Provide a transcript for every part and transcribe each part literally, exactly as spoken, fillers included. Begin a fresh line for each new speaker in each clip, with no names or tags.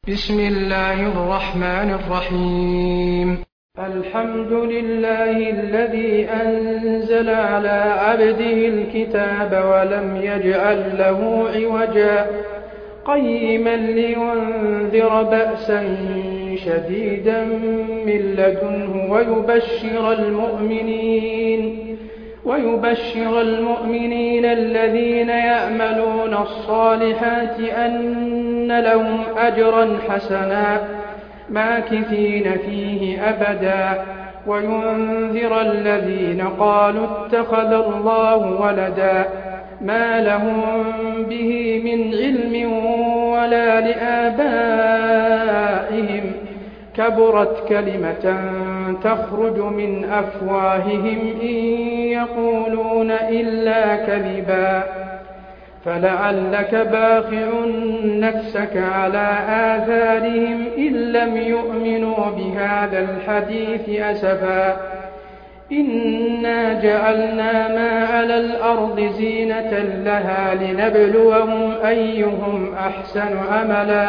بسم الله الرحمن الرحيم. الحمد لله الذي أنزل على عبده الكتاب ولم يجعل له عوجا قيما لينذر بأسا شديدا من لدنه ويبشر المؤمنين ويبشر المؤمنين الذين يعملون الصالحات أن لهم أجرا حسنا ماكثين فيه أبدا وينذر الذين قالوا اتخذ الله ولدا ما لهم به من علم ولا لآبائهم كبرت كلمة تخرج من أفواههم إن يقولون إلا كذبا فلعلك باخع نفسك على آثارهم إن لم يؤمنوا بهذا الحديث أسفا إنا جعلنا ما على الأرض زينة لها لنبلوهم أيهم أحسن عملا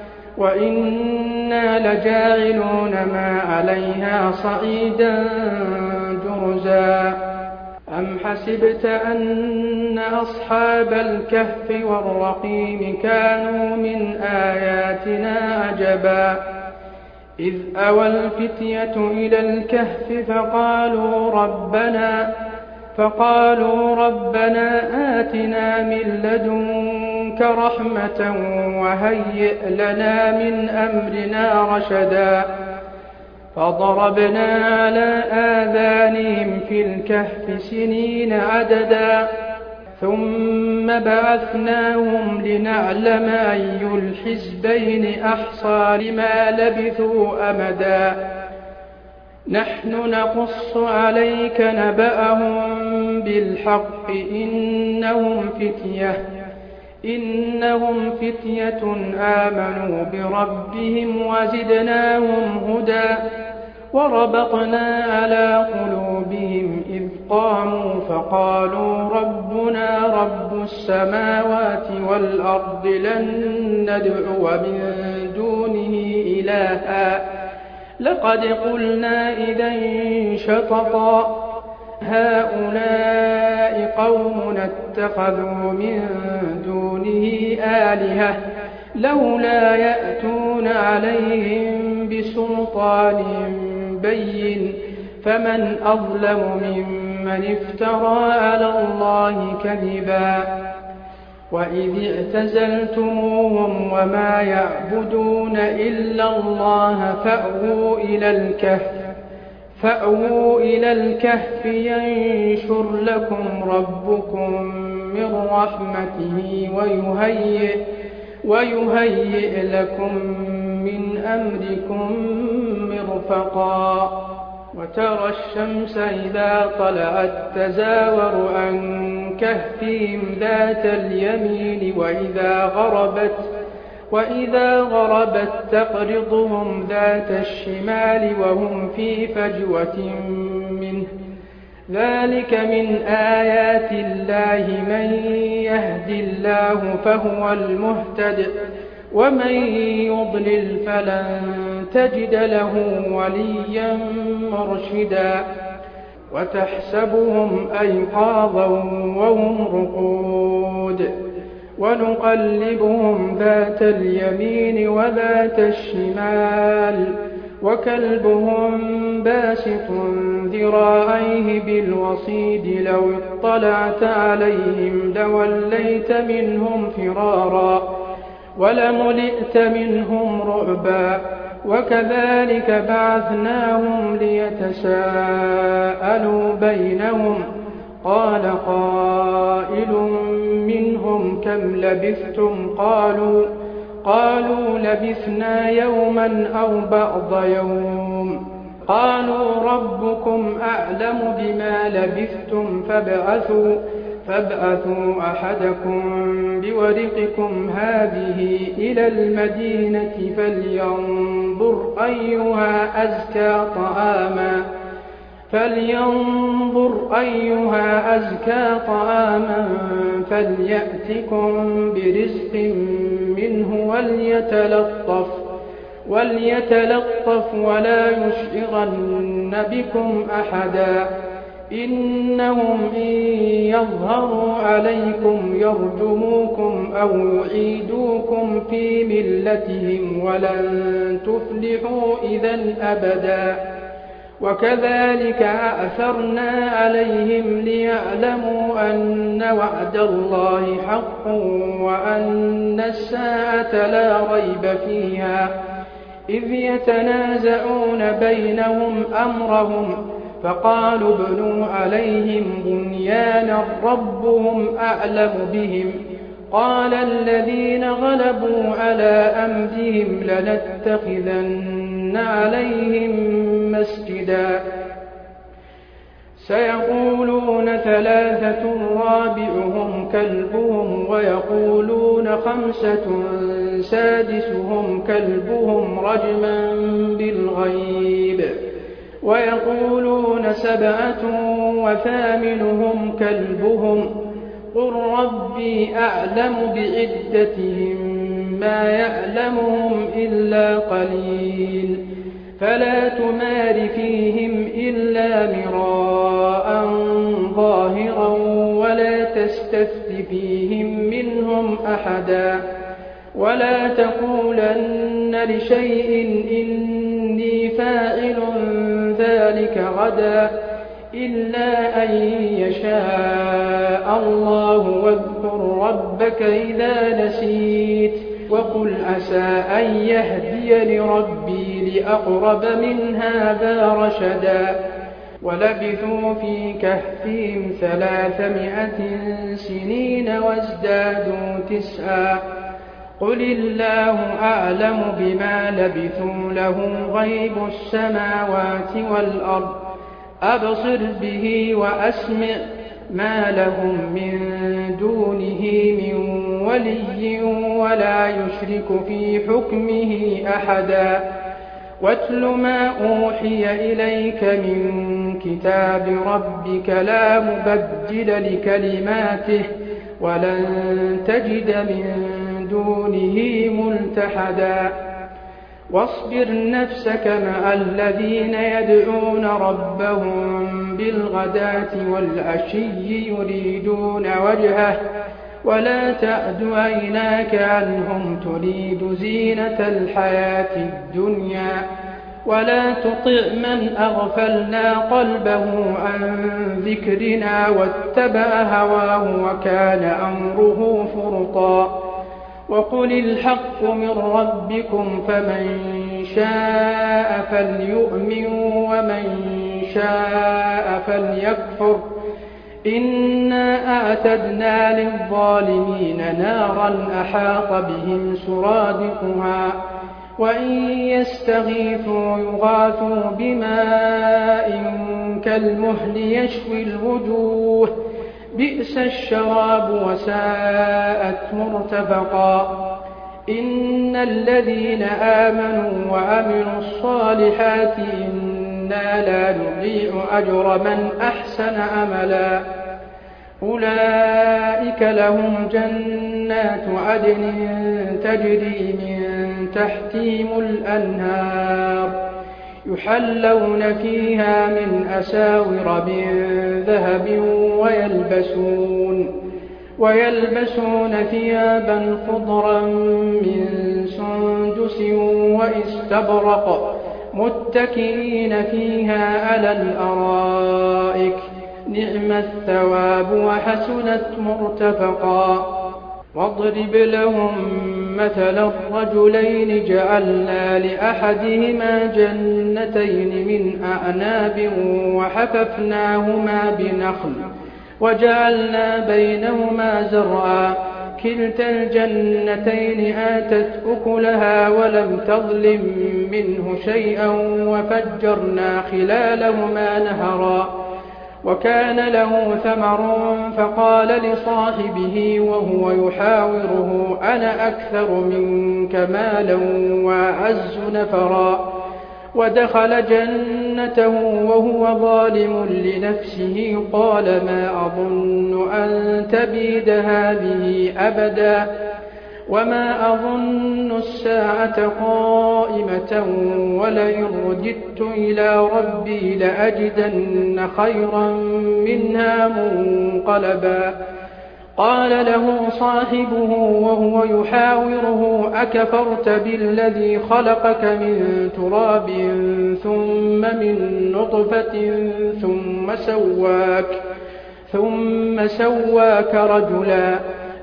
وإنا لجاعلون ما عليها صعيدا جرزا أم حسبت أن أصحاب الكهف والرقيم كانوا من آياتنا عجبا إذ أوى الفتية إلى الكهف فقالوا ربنا فقالوا ربنا آتنا من لدنك رحمة وهيئ لنا من أمرنا رشدا فضربنا على آذانهم في الكهف سنين عددا ثم بعثناهم لنعلم أي الحزبين أحصى لما لبثوا أمدا نحن نقص عليك نبأهم بالحق إنهم فتية إنهم فتية آمنوا بربهم وزدناهم هدى وربطنا على قلوبهم إذ قاموا فقالوا ربنا رب السماوات والأرض لن ندعو من دونه إلها لقد قلنا إذا شططا هؤلاء قوم اتخذوا من دونه آلهة لولا يأتون عليهم بسلطان بين فمن أظلم ممن افترى على الله كذبا وإذ اعتزلتموهم وما يعبدون إلا الله فأووا إلى الكهف فأووا إلى الكهف ينشر لكم ربكم من رحمته ويهيئ ويهيئ لكم من أمركم مرفقا وترى الشمس إذا طلعت تزاور عن كهفهم ذات اليمين وإذا غربت وإذا غربت تقرضهم ذات الشمال وهم في فجوة منه ذلك من آيات الله من يهد الله فهو المهتد ومن يضلل فلن تجد له وليا مرشدا وتحسبهم أيقاظا وهم رقود ونقلبهم ذات اليمين وذات الشمال وكلبهم باسط ذراعيه بالوصيد لو اطلعت عليهم لوليت منهم فرارا ولملئت منهم رعبا وكذلك بعثناهم ليتساءلوا بينهم قال قائل منهم كم لبثتم قالوا قالوا لبثنا يوما أو بعض يوم قالوا ربكم أعلم بما لبثتم فابعثوا فابعثوا أحدكم بورقكم هذه إلى المدينة فلينظر أيها أزكى طعاما فلينظر أيها أزكى طعاما فليأتكم برزق منه وليتلطف وليتلطف ولا يشعرن بكم أحدا إنهم إن يظهروا عليكم يرجموكم أو يعيدوكم في ملتهم ولن تفلحوا إذا أبدا وكذلك أأثرنا عليهم ليعلموا أن وعد الله حق وأن الساعة لا ريب فيها إذ يتنازعون بينهم أمرهم فقالوا ابنوا عليهم بنيانا ربهم أعلم بهم قال الذين غلبوا على أمرهم لنتخذن عليهم مسجدا سيقولون ثلاثة رابعهم كلبهم ويقولون خمسة سادسهم كلبهم رجما بالغيب ويقولون سبعة وثامنهم كلبهم قل ربي أعلم بعدتهم ما يعلمهم إلا قليل فلا تمار فيهم إلا مراء ظاهرا ولا تستفت فيهم منهم أحدا ولا تقولن لشيء إني فاعل ذلك غدا إلا أن يشاء الله واذكر ربك إذا نسيت وقل عسى أن يهدي لربي لأقرب من هذا رشدا ولبثوا في كهفهم ثلاثمائة سنين وازدادوا تسعا قل الله أعلم بما لبثوا له غيب السماوات والأرض أبصر به وأسمع ما لهم من دونه من ولي ولا يشرك في حكمه أحدا واتل ما أوحي إليك من كتاب ربك لا مبدل لكلماته ولن تجد من دونه ملتحدا واصبر نفسك مع الذين يدعون ربهم بالغداة والعشي يريدون وجهه ولا تعد عيناك عنهم تريد زينة الحياة الدنيا ولا تطع من أغفلنا قلبه عن ذكرنا واتبع هواه وكان أمره فرطا وقل الحق من ربكم فمن شاء فليؤمن ومن شاء فليكفر إنا أعتدنا للظالمين نارا أحاط بهم سرادقها وإن يستغيثوا يغاثوا بماء كالمهل يشوي الوجوه بئس الشراب وساءت مرتفقا إن الذين آمنوا وعملوا الصالحات إنا لا نضيع أجر من أحسن عملا أولئك لهم جنات عدن تجري من تحتهم الأنهار يحلون فيها من أساور من ذهب ويلبسون ويلبسون ثيابا خضرا من سندس واستبرق متكئين فيها على الأرائك نعم الثواب وحسنت مرتفقا واضرب لهم مثلا الرجلين جعلنا لأحدهما جنتين من أعناب وحففناهما بنخل وجعلنا بينهما زرعا كلتا الجنتين آتت أكلها ولم تظلم منه شيئا وفجرنا خلالهما نهرا وكان له ثمر فقال لصاحبه وهو يحاوره أنا أكثر منك مالا وأعز نفرا ودخل جنته وهو ظالم لنفسه قال ما أظن أن تبيد هذه أبدا وما أظن الساعة قائمة ولئن رددت إلى ربي لأجدن خيرا منها منقلبا قال له صاحبه وهو يحاوره أكفرت بالذي خلقك من تراب ثم من نطفة ثم سواك ثم سواك رجلا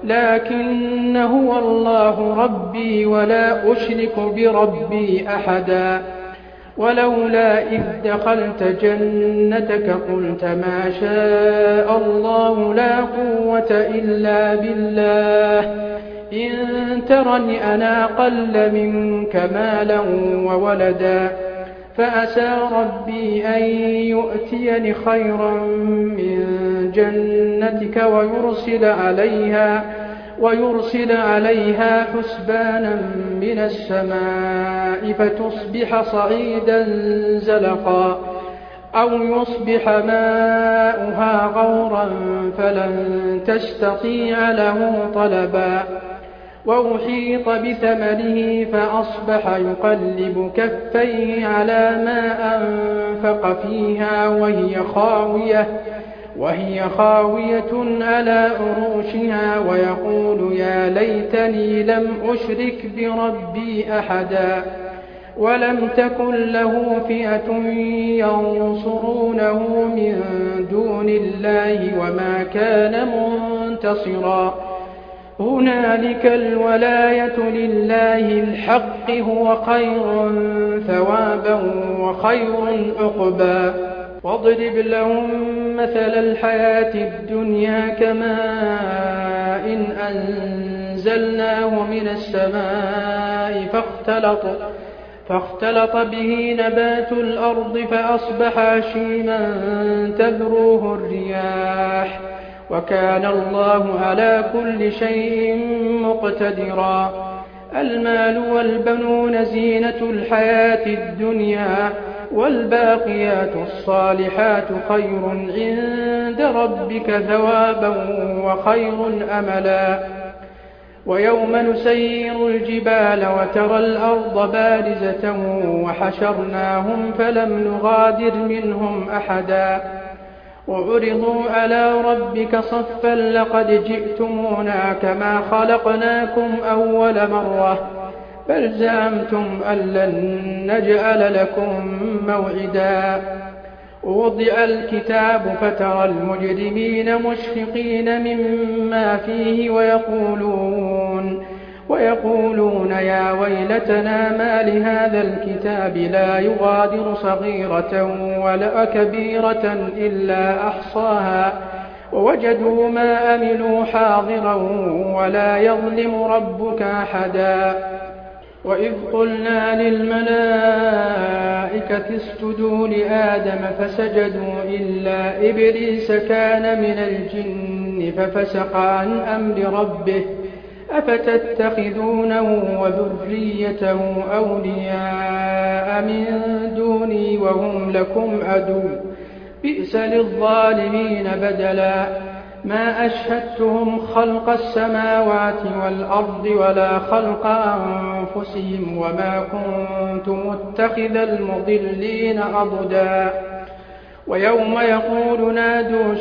لكن هو الله ربي ولا أشرك بربي أحدا ولولا إذ دخلت جنتك قلت ما شاء الله لا قوة إلا بالله إن ترني أنا أقل منك مالا وولدا فأسى ربي أن يؤتيني خيرا من جنتك ويرسل عليها ويرسل عليها حسبانا من السماء فتصبح صعيدا زلقا أو يصبح ماؤها غورا فلن تستطيع له طلبا وأحيط بثمره فأصبح يقلب كفيه على ما أنفق فيها وهي خاوية وهي خاوية على عروشها ويقول يا ليتني لم أشرك بربي أحدا ولم تكن له فئة ينصرونه من دون الله وما كان منتصرا هنالك الولاية لله الحق هو خير ثوابا وخير عقبا واضرب لهم مثل الحياة الدنيا كماء إن أنزلناه من السماء فاختلط, فاختلط به نبات الأرض فأصبح هشيما تذروه الرياح وكان الله على كل شيء مقتدرا المال والبنون زينة الحياة الدنيا والباقيات الصالحات خير عند ربك ثوابا وخير أملا ويوم نسير الجبال وترى الأرض بارزة وحشرناهم فلم نغادر منهم أحدا وعرضوا على ربك صفا لقد جئتمونا كما خلقناكم أول مرة بل زعمتم أن لن نجعل لكم موعدا ووضع الكتاب فترى المجرمين مشفقين مما فيه ويقولون, ويقولون يا ويلتنا ما لهذا الكتاب لا يغادر صغيرة ولا كبيرة إلا أحصاها ووجدوا ما أملوا حاضرا ولا يظلم ربك أحدا وإذ قلنا للملائكة اسجدوا لآدم فسجدوا إلا إبليس كان من الجن ففسق عن أمر ربه أفتتخذونه وذريته أولياء من دوني وهم لكم عدو بئس للظالمين بدلا ما أشهدتهم خلق السماوات والأرض ولا خلق أنفسهم وما كنت متخذ المضلين عضدا ويوم يقول نادوا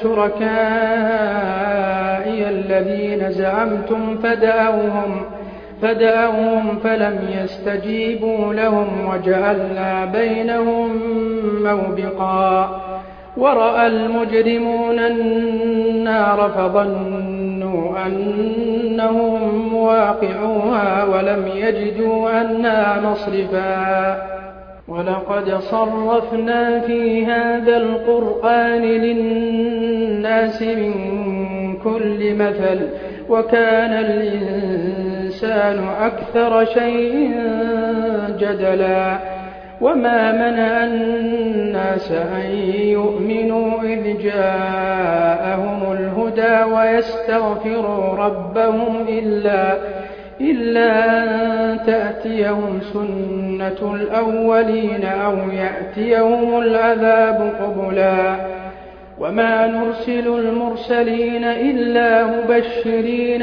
شركائي الذين زعمتم فدعوهم, فدعوهم فلم يستجيبوا لهم وجعلنا بينهم موبقا ورأى المجرمون النار فظنوا أنهم واقعوها ولم يجدوا عنها مصرفا ولقد صرفنا في هذا القرآن للناس من كل مثل وكان الإنسان أكثر شيء جدلا وما منع الناس أن يؤمنوا إذ جاءهم الهدى ويستغفروا ربهم إلا, إلا أن تأتيهم سنة الأولين أو يأتيهم العذاب قبلا وما نرسل المرسلين إلا مبشرين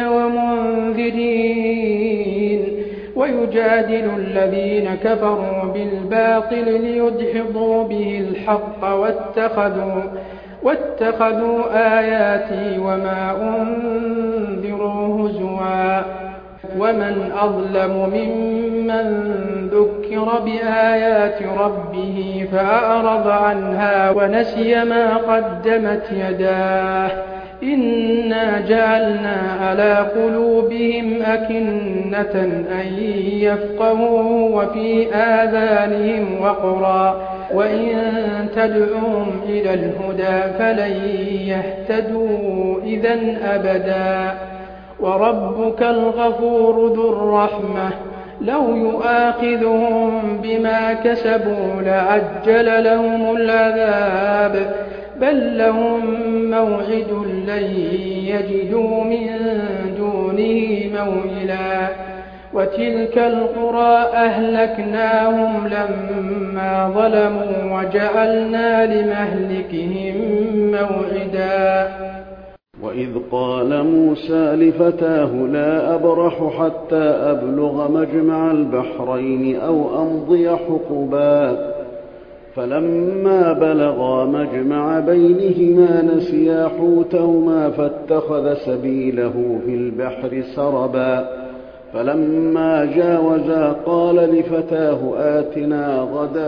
ومنذرين ويجادل الذين كفروا بالباطل ليدحضوا به الحق واتخذوا, واتخذوا آياتي وما أنذروا هزوا ومن أظلم ممن ذكر بآيات ربه فأعرض عنها ونسي ما قدمت يداه إنا جعلنا على قلوبهم أكنة أن يفقهوا وفي آذانهم وقرا وإن تدعوهم إلى الهدى فلن يهتدوا إذن أبدا وربك الغفور ذو الرحمة لو يؤاخذهم بما كسبوا لعجل لهم العذاب بل لهم موعد لن يجدوا من دونه موئلا وتلك القرى أهلكناهم لما ظلموا وجعلنا لمهلكهم موعدا
وإذ قال موسى لفتاه لا أبرح حتى أبلغ مجمع البحرين أو أمضي حقبا فلما بلغا مجمع بينهما نسيا حوتهما فاتخذ سبيله في البحر سربا فلما جاوزا قال لفتاه آتنا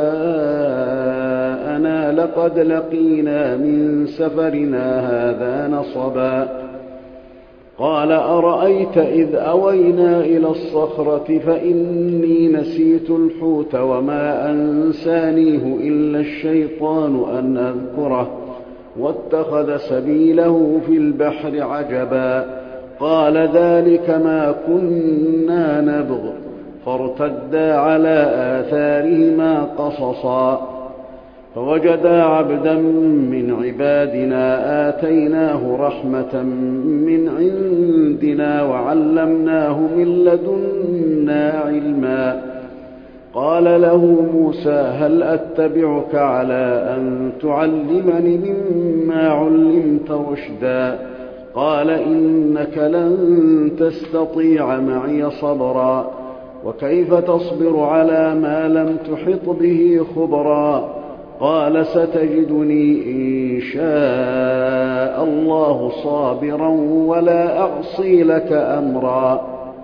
غداءنا لقد لقينا من سفرنا هذا نصبا قال أرأيت إذ أوينا إلى الصخرة فإني نسيت الحوت وما أنسانيه إلا الشيطان أن أذكره واتخذ سبيله في البحر عجبا قال ذلك ما كنا نبغ فارتدا على آثارهما قصصا فوجدا عبدا من عبادنا آتيناه رحمة من عندنا وعلمناه من لدنا علما قال له موسى هل أتبعك على أن تعلمني مما علمت رشدا قال إنك لن تستطيع معي صبرا وكيف تصبر على ما لم تحط به خبرا قال ستجدني إن شاء الله صابرا ولا أعصي لك أمرا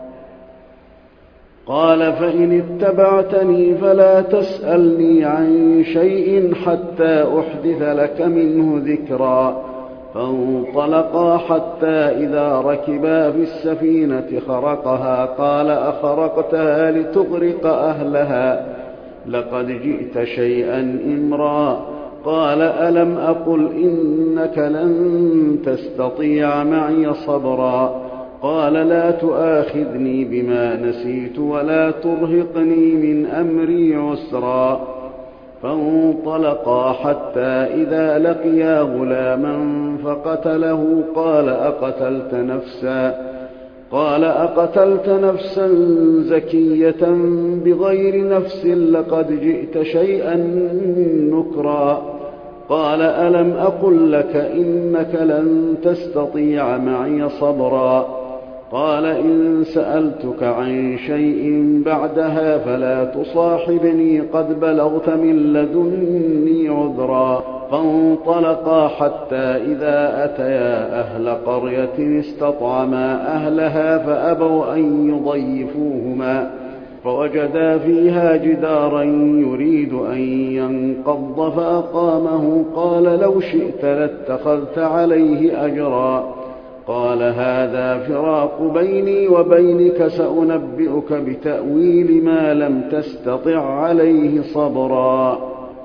قال فإن اتبعتني فلا تسألني عن شيء حتى أحدث لك منه ذكرا فانطلقا حتى إذا ركبا في السفينة خرقها قال أخرقتها لتغرق أهلها لقد جئت شيئا إمرا قال ألم أقل إنك لن تستطيع معي صبرا قال لا تؤاخذني بما نسيت ولا ترهقني من أمري عسرا فانطلقا حتى إذا لقيا غلاما فقتله قال أقتلت نفسا قال أقتلت نفسا زكية بغير نفس لقد جئت شيئا نكرا قال ألم أقل لك إنك لن تستطيع معي صبرا قال إن سألتك عن شيء بعدها فلا تصاحبني قد بلغت من لدني عذرا فانطلقا حتى إذا أتيا أهل قرية استطعما أهلها فأبوا أن يضيفوهما فوجدا فيها جدارا يريد أن ينقض فأقامه قال لو شئت لاتخذت عليه أجرا قال هذا فراق بيني وبينك سأنبئك بتأويل ما لم تستطع عليه صبرا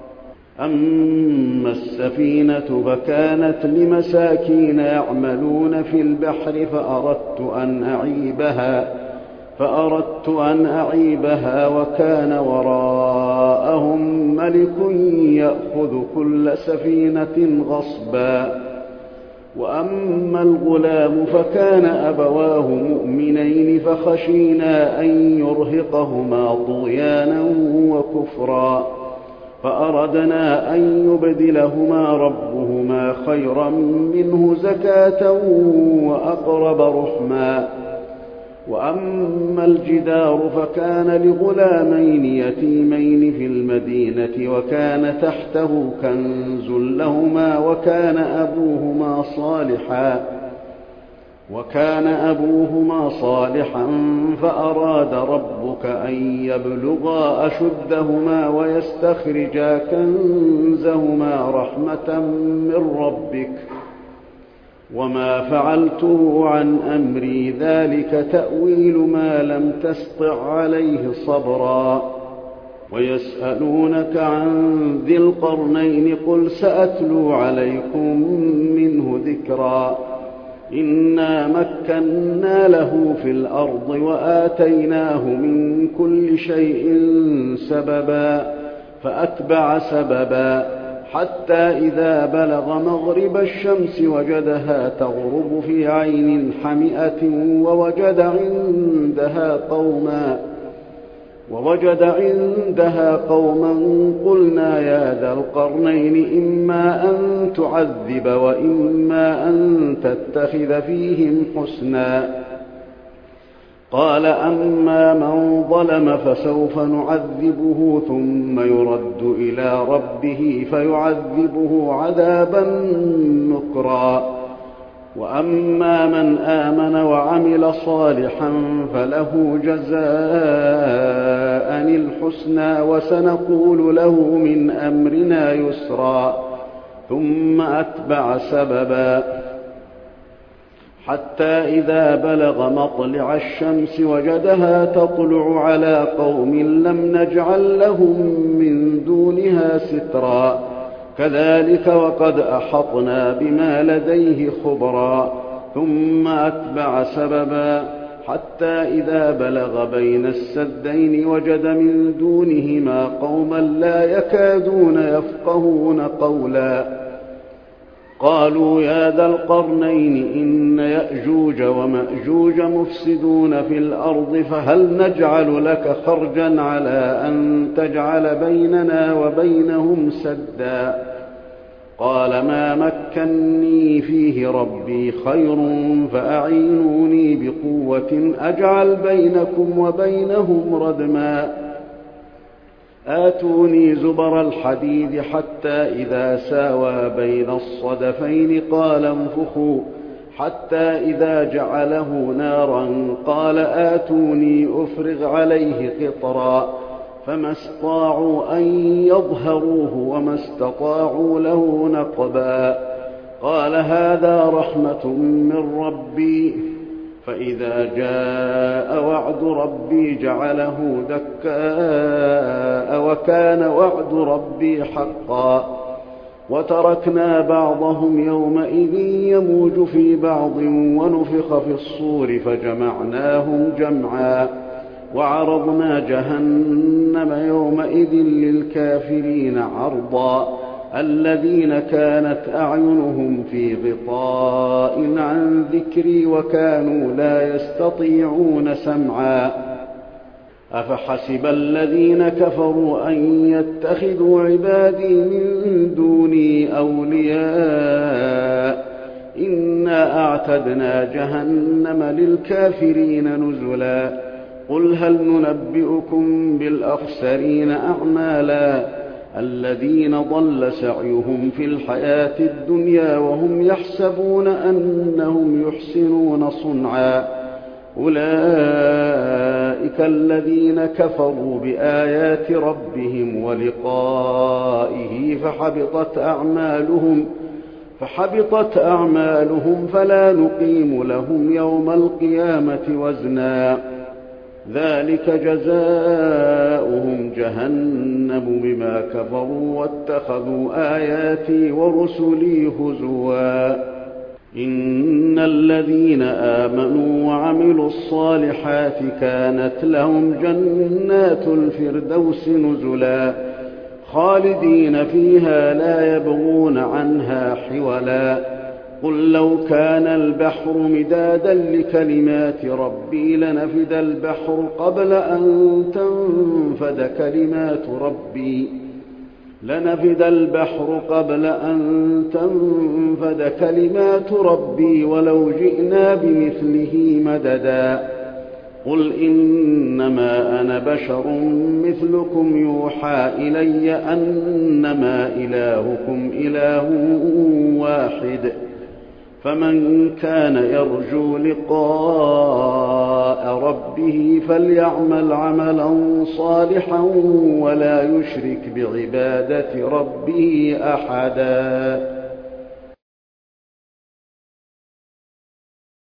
أما السفينة فكانت لمساكين يعملون في البحر فأردت أن أعيبها فأردت أن أعيبها وكان وراءهم ملك يأخذ كل سفينة غصبا وأما الغلام فكان أبواه مؤمنين فخشينا أن يرهقهما طغيانا وكفرا فأردنا أن يبدلهما ربهما خيرا منه زكاة وأقرب رحما. وأما الجدار فكان لغلامين يتيمين في المدينة وكان تحته كنز لهما وكان أبوهما صالحا وكان أبوهما صالحا فأراد ربك أن يبلغا أشدهما ويستخرجا كنزهما رحمة من ربك وما فعلته عن أمري ذلك تأويل ما لم تسطع عليه صبرا. ويسألونك عن ذي القرنين قل سأتلو عليكم منه ذكرا. إنا مكنا له في الأرض وآتيناه من كل شيء سببا فأتبع سببا حتى إذا بلغ مغرب الشمس وجدها تغرب في عين حمئة ووجد عندها قوما ووجد عندها قوما قلنا يا ذا القرنين إما أن تعذب وإما أن تتخذ فيهم حسنا. قال أما من ظلم فسوف نعذبه ثم يرد إلى ربه فيعذبه عذابا نكرا. وأما من آمن وعمل صالحا فله جزاء الحسنى وسنقول له من أمرنا يسرا. ثم أتبع سببا حتى إذا بلغ مطلع الشمس وجدها تطلع على قوم لم نجعل لهم من دونها سترا. كذلك وقد أحطنا بما لديه خبرا. ثم أتبع سببا حتى إذا بلغ بين السدين وجد من دونهما قوما لا يكادون يفقهون قولا. قالوا يا ذا القرنين إن يأجوج ومأجوج مفسدون في الأرض فهل نجعل لك خرجا على أن تجعل بيننا وبينهم سدا. قال ما مكني فيه ربي خير فأعينوني بقوة أجعل بينكم وبينهم ردما. آتوني زبر الحديد حتى إذا ساوى بين الصدفين قال انفخوا حتى إذا جعله نارا قال آتوني أفرغ عليه قطرا. فما استطاعوا أن يظهروه وما استطاعوا له نقبا. قال هذا رحمة من ربي فإذا جاء وعد ربي جعله دكاء وكان وعد ربي حقا. وتركنا بعضهم يومئذ يموج في بعض ونفخ في الصور فجمعناهم جمعا. وعرضنا جهنم يومئذ للكافرين عرضا. الذين كانت أعينهم في غطاء عن ذكري وكانوا لا يستطيعون سمعا. أفحسب الذين كفروا أن يتخذوا عبادي من دوني أولياء إنا أعتدنا جهنم للكافرين نزلا. قل هل ننبئكم بالأخسرين أعمالا الذين ضل سعيهم في الحياة الدنيا وهم يحسبون أنهم يحسنون صنعا. أولئك الذين كفروا بآيات ربهم ولقائه فحبطت أعمالهم فحبطت أعمالهم فلا نقيم لهم يوم القيامة وزنا. ذلك جزاؤهم جهنم بما كفروا واتخذوا آياتي ورسلي هزوا. إن الذين آمنوا وعملوا الصالحات كانت لهم جنات الفردوس نزلا خالدين فيها لا يبغون عنها حولا. قل لو كان البحر مدادا لكلمات ربي لنفد البحر قبل أن تنفد كلمات ربي لنفد البحر قبل أن تنفد كلمات ربي ولو جئنا بمثله مددا قل إنما أنا بشر مثلكم يوحى إلي أنما إلهكم إله واحد فمن كان يرجو لقاء ربه فليعمل عملا صالحا ولا يشرك بعبادة ربه أحدا